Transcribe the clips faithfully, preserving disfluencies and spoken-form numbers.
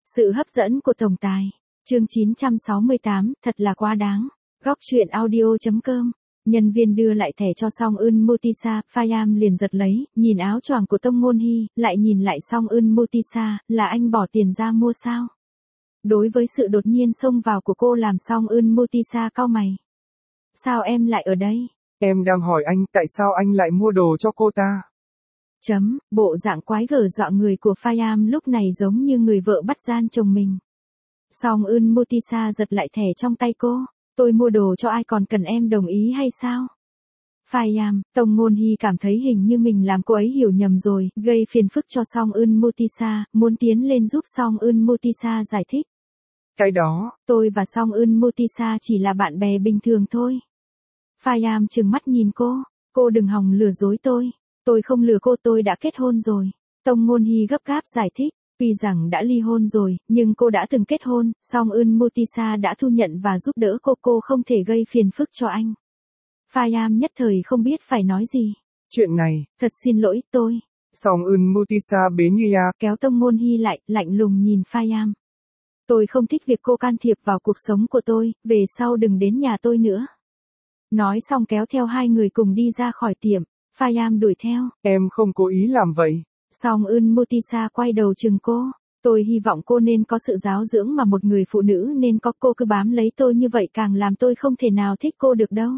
Sự hấp dẫn của tổng tài. Chương chín trăm sáu mươi tám, thật là quá đáng. Góc truyện audio.com. Nhân viên đưa lại thẻ cho Song Eun Mutisa, Payam liền giật lấy, nhìn áo choàng của Tông Ngôn Hy, lại nhìn lại Song Eun Mutisa, là anh bỏ tiền ra mua sao? Đối với sự đột nhiên xông vào của cô làm Song Eun Mutisa cau mày. Sao em lại ở đây? Em đang hỏi anh tại sao anh lại mua đồ cho cô ta? Chấm, bộ dạng quái gở dọa người của Payam lúc này giống như người vợ bắt gian chồng mình. Song Eun Mutisa giật lại thẻ trong tay cô. Tôi mua đồ cho ai còn cần em đồng ý hay sao? Payam, Tông Ngôn Hy cảm thấy hình như mình làm cô ấy hiểu nhầm rồi, gây phiền phức cho Song Eun Mutisa, muốn tiến lên giúp Song Eun Mutisa giải thích. Cái đó, tôi và Song Eun Mutisa chỉ là bạn bè bình thường thôi. Payam trừng mắt nhìn cô, cô đừng hòng lừa dối tôi. Tôi không lừa cô, tôi đã kết hôn rồi. Tông Ngôn Hy gấp gáp giải thích. Tuy rằng đã ly hôn rồi, nhưng cô đã từng kết hôn, Song Eun Mutisa đã thu nhận và giúp đỡ cô, cô không thể gây phiền phức cho anh. Payam nhất thời không biết phải nói gì. Chuyện này, thật xin lỗi, tôi. Song Eun Mutisa bế Nya kéo Tông Ngôn Hy lại, lạnh lùng nhìn Payam. Tôi không thích việc cô can thiệp vào cuộc sống của tôi, về sau đừng đến nhà tôi nữa. Nói xong kéo theo hai người cùng đi ra khỏi tiệm, Payam đuổi theo. Em không cố ý làm vậy. Song Eun Mutisa quay đầu chừng cô. Tôi hy vọng cô nên có sự giáo dưỡng mà một người phụ nữ nên có, cô cứ bám lấy tôi như vậy càng làm tôi không thể nào thích cô được đâu.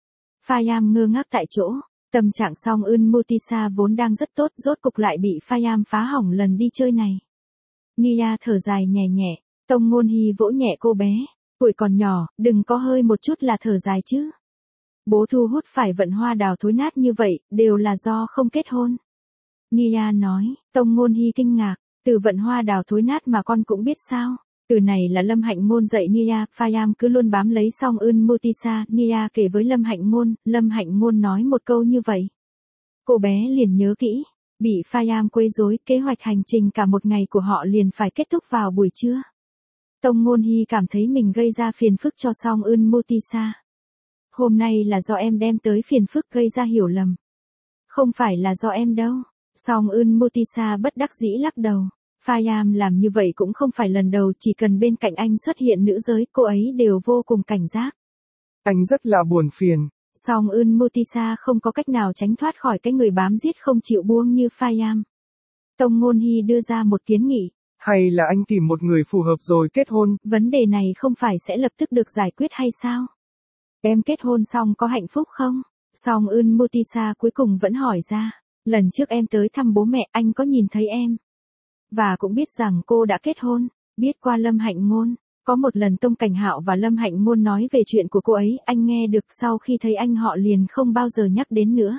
Payam ngơ ngác tại chỗ. Tâm trạng Song Eun Mutisa vốn đang rất tốt, rốt cục lại bị Payam phá hỏng lần đi chơi này. Nia thở dài nhẹ nhẹ. Tông Ngôn Hy vỗ nhẹ cô bé. Tuổi còn nhỏ, đừng có hơi một chút là thở dài chứ. Bố Thu Hút phải vận hoa đào thối nát như vậy, đều là do không kết hôn. Nia nói. Tông Ngôn Hy kinh ngạc. Từ vận hoa đào thối nát mà con cũng biết sao? Từ này là Lâm Hạnh Ngôn dạy Nia. Payam cứ luôn bám lấy Song Eun Mutisa. Nia kể với Lâm Hạnh Ngôn. Lâm Hạnh Ngôn nói một câu như vậy. Cô bé liền nhớ kỹ. Bị Payam quấy rối, kế hoạch hành trình cả một ngày của họ liền phải kết thúc vào buổi trưa. Tông Ngôn Hy cảm thấy mình gây ra phiền phức cho Song Eun Mutisa. Hôm nay là do em đem tới phiền phức gây ra hiểu lầm. Không phải là do em đâu. Song Eun Mutisa bất đắc dĩ lắc đầu. Payam làm như vậy cũng không phải lần đầu, chỉ cần bên cạnh anh xuất hiện nữ giới, cô ấy đều vô cùng cảnh giác. Anh rất là buồn phiền. Song Eun Mutisa không có cách nào tránh thoát khỏi cái người bám giết không chịu buông như Payam. Tông Ngôn Hy đưa ra một kiến nghị. Hay là anh tìm một người phù hợp rồi kết hôn? Vấn đề này không phải sẽ lập tức được giải quyết hay sao? Em kết hôn xong có hạnh phúc không? Song Eun Mutisa cuối cùng vẫn hỏi ra. Lần trước em tới thăm bố mẹ, anh có nhìn thấy em. Và cũng biết rằng cô đã kết hôn. Biết qua Lâm Hạnh Ngôn. Có một lần Tông Cảnh Hạo và Lâm Hạnh Ngôn nói về chuyện của cô ấy, anh nghe được, sau khi thấy anh họ liền không bao giờ nhắc đến nữa.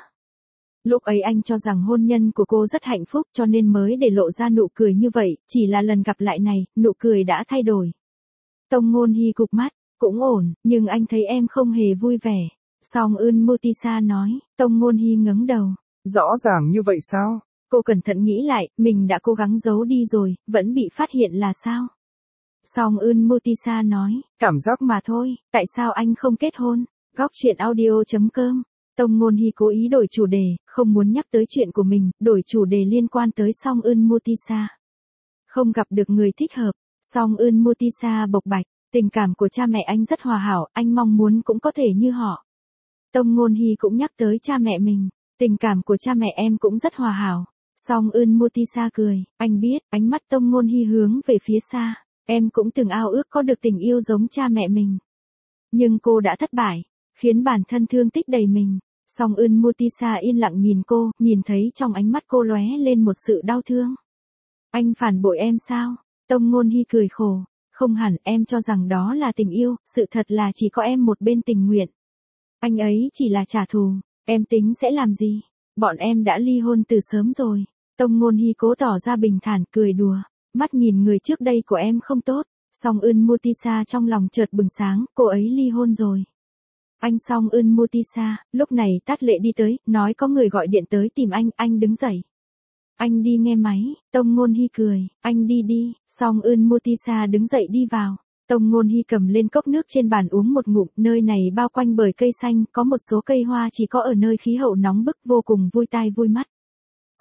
Lúc ấy anh cho rằng hôn nhân của cô rất hạnh phúc cho nên mới để lộ ra nụ cười như vậy, chỉ là lần gặp lại này, nụ cười đã thay đổi. Tông Ngôn Hy cụp mắt, cũng ổn, nhưng anh thấy em không hề vui vẻ. Song Eun Mutisa nói. Tông Ngôn Hy ngẩng đầu. Rõ ràng như vậy sao? Cô cẩn thận nghĩ lại, mình đã cố gắng giấu đi rồi, vẫn bị phát hiện là sao? Song Eun Mutisa nói. Cảm giác mà thôi, tại sao anh không kết hôn? Góc truyện audio.com. Tông Ngôn Hy cố ý đổi chủ đề, không muốn nhắc tới chuyện của mình, đổi chủ đề liên quan tới Song Eun Mutisa. Không gặp được người thích hợp, Song Eun Mutisa bộc bạch, tình cảm của cha mẹ anh rất hòa hảo, anh mong muốn cũng có thể như họ. Tông Ngôn Hy cũng nhắc tới cha mẹ mình, tình cảm của cha mẹ em cũng rất hòa hảo. Song Eun Mutisa cười, anh biết, ánh mắt Tông Ngôn Hy hướng về phía xa, em cũng từng ao ước có được tình yêu giống cha mẹ mình. Nhưng cô đã thất bại, khiến bản thân thương tích đầy mình. Song Eun Mutisa yên lặng nhìn cô, nhìn thấy trong ánh mắt cô lóe lên một sự đau thương. Anh phản bội em sao? Tông Ngôn Hy cười khổ, không hẳn, em cho rằng đó là tình yêu, sự thật là chỉ có em một bên tình nguyện. Anh ấy chỉ là trả thù, em tính sẽ làm gì? Bọn em đã ly hôn từ sớm rồi. Tông Ngôn Hy cố tỏ ra bình thản, cười đùa, mắt nhìn người trước đây của em không tốt. Song Eun Mutisa trong lòng chợt bừng sáng, cô ấy ly hôn rồi. Anh Song Eun Mutisa, lúc này Tát Lệ đi tới, nói có người gọi điện tới tìm anh, anh đứng dậy. Anh đi nghe máy. Tông Ngôn Hy cười, anh đi đi. Song Eun Mutisa đứng dậy đi vào. Tông Ngôn Hy cầm lên cốc nước trên bàn uống một ngụm, nơi này bao quanh bởi cây xanh, có một số cây hoa chỉ có ở nơi khí hậu nóng bức vô cùng vui tai vui mắt.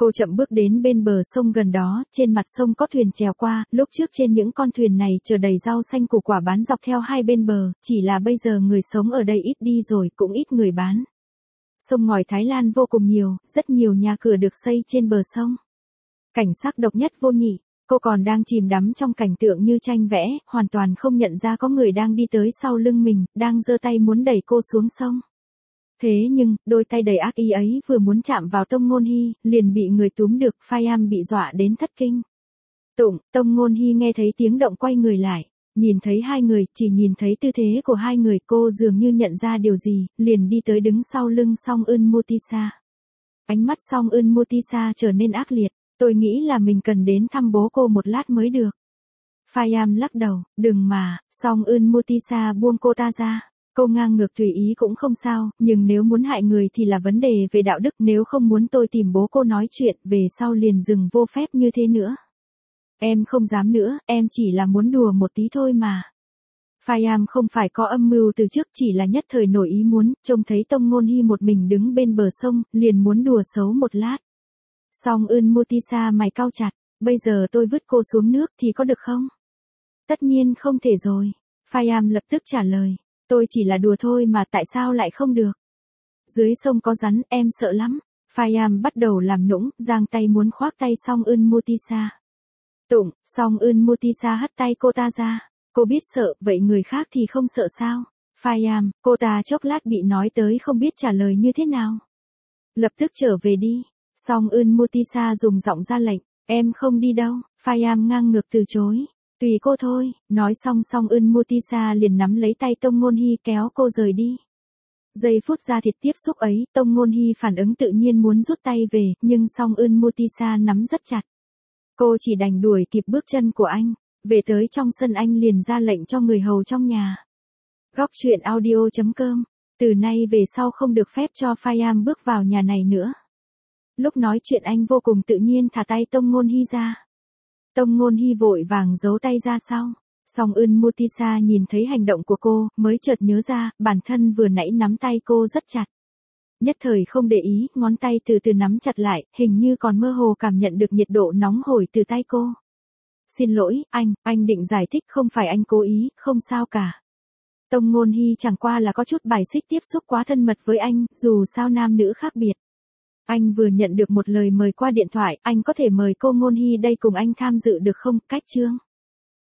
Cô chậm bước đến bên bờ sông gần đó, trên mặt sông có thuyền chèo qua, lúc trước trên những con thuyền này chở đầy rau xanh củ quả bán dọc theo hai bên bờ, chỉ là bây giờ người sống ở đây ít đi rồi, cũng ít người bán. Sông ngòi Thái Lan vô cùng nhiều, rất nhiều nhà cửa được xây trên bờ sông. Cảnh sắc độc nhất vô nhị, cô còn đang chìm đắm trong cảnh tượng như tranh vẽ, hoàn toàn không nhận ra có người đang đi tới sau lưng mình, đang giơ tay muốn đẩy cô xuống sông. Thế nhưng, đôi tay đầy ác ý ấy vừa muốn chạm vào Tông Ngôn Hy, liền bị người túm được, Payam bị dọa đến thất kinh. Tụng, Tông Ngôn Hy nghe thấy tiếng động quay người lại, nhìn thấy hai người, chỉ nhìn thấy tư thế của hai người, cô dường như nhận ra điều gì, liền đi tới đứng sau lưng Song Eun Mutisa. Ánh mắt Song Eun Mutisa trở nên ác liệt, tôi nghĩ là mình cần đến thăm bố cô một lát mới được. Payam lắc đầu, đừng mà, Song Eun Mutisa buông cô ta ra. Cô ngang ngược tùy ý cũng không sao, nhưng nếu muốn hại người thì là vấn đề về đạo đức, nếu không muốn tôi tìm bố cô nói chuyện, về sau liền dừng vô phép như thế nữa. Em không dám nữa, em chỉ là muốn đùa một tí thôi mà. Payam không phải có âm mưu từ trước, chỉ là nhất thời nổi ý muốn, trông thấy Tông Ngôn Hy một mình đứng bên bờ sông, liền muốn đùa xấu một lát. Song Eun Mutisa mày cau chặt, bây giờ tôi vứt cô xuống nước thì có được không? Tất nhiên không thể rồi. Payam lập tức trả lời. Tôi chỉ là đùa thôi mà tại sao lại không được? Dưới sông có rắn, em sợ lắm. Payam bắt đầu làm nũng, giang tay muốn khoác tay Song Eun Mutisa. Tụng, Song Eun Mutisa hất tay cô ta ra. Cô biết sợ, vậy người khác thì không sợ sao? Payam, cô ta chốc lát bị nói tới không biết trả lời như thế nào. Lập tức trở về đi. Song Eun Mutisa dùng giọng ra lệnh, em không đi đâu. Payam ngang ngược từ chối. Tùy cô thôi, nói xong Song Eun Mutisa liền nắm lấy tay Tông Ngôn Hy kéo cô rời đi. Giây phút da thịt tiếp xúc ấy, Tông Ngôn Hy phản ứng tự nhiên muốn rút tay về, nhưng Song Eun Mutisa nắm rất chặt. Cô chỉ đành đuổi kịp bước chân của anh, về tới trong sân anh liền ra lệnh cho người hầu trong nhà. Góc truyện audio chấm com, từ nay về sau không được phép cho Payam bước vào nhà này nữa. Lúc nói chuyện anh vô cùng tự nhiên thả tay Tông Ngôn Hy ra. Tông Ngôn Hy vội vàng giấu tay ra sau. Song Eun Mutisa nhìn thấy hành động của cô, mới chợt nhớ ra, bản thân vừa nãy nắm tay cô rất chặt. Nhất thời không để ý, ngón tay từ từ nắm chặt lại, hình như còn mơ hồ cảm nhận được nhiệt độ nóng hổi từ tay cô. Xin lỗi, anh, anh định giải thích không phải anh cố ý, không sao cả. Tông Ngôn Hy chẳng qua là có chút bài xích tiếp xúc quá thân mật với anh, dù sao nam nữ khác biệt. Anh vừa nhận được một lời mời qua điện thoại, anh có thể mời cô Ngôn Hy đây cùng anh tham dự được không? Cách chương.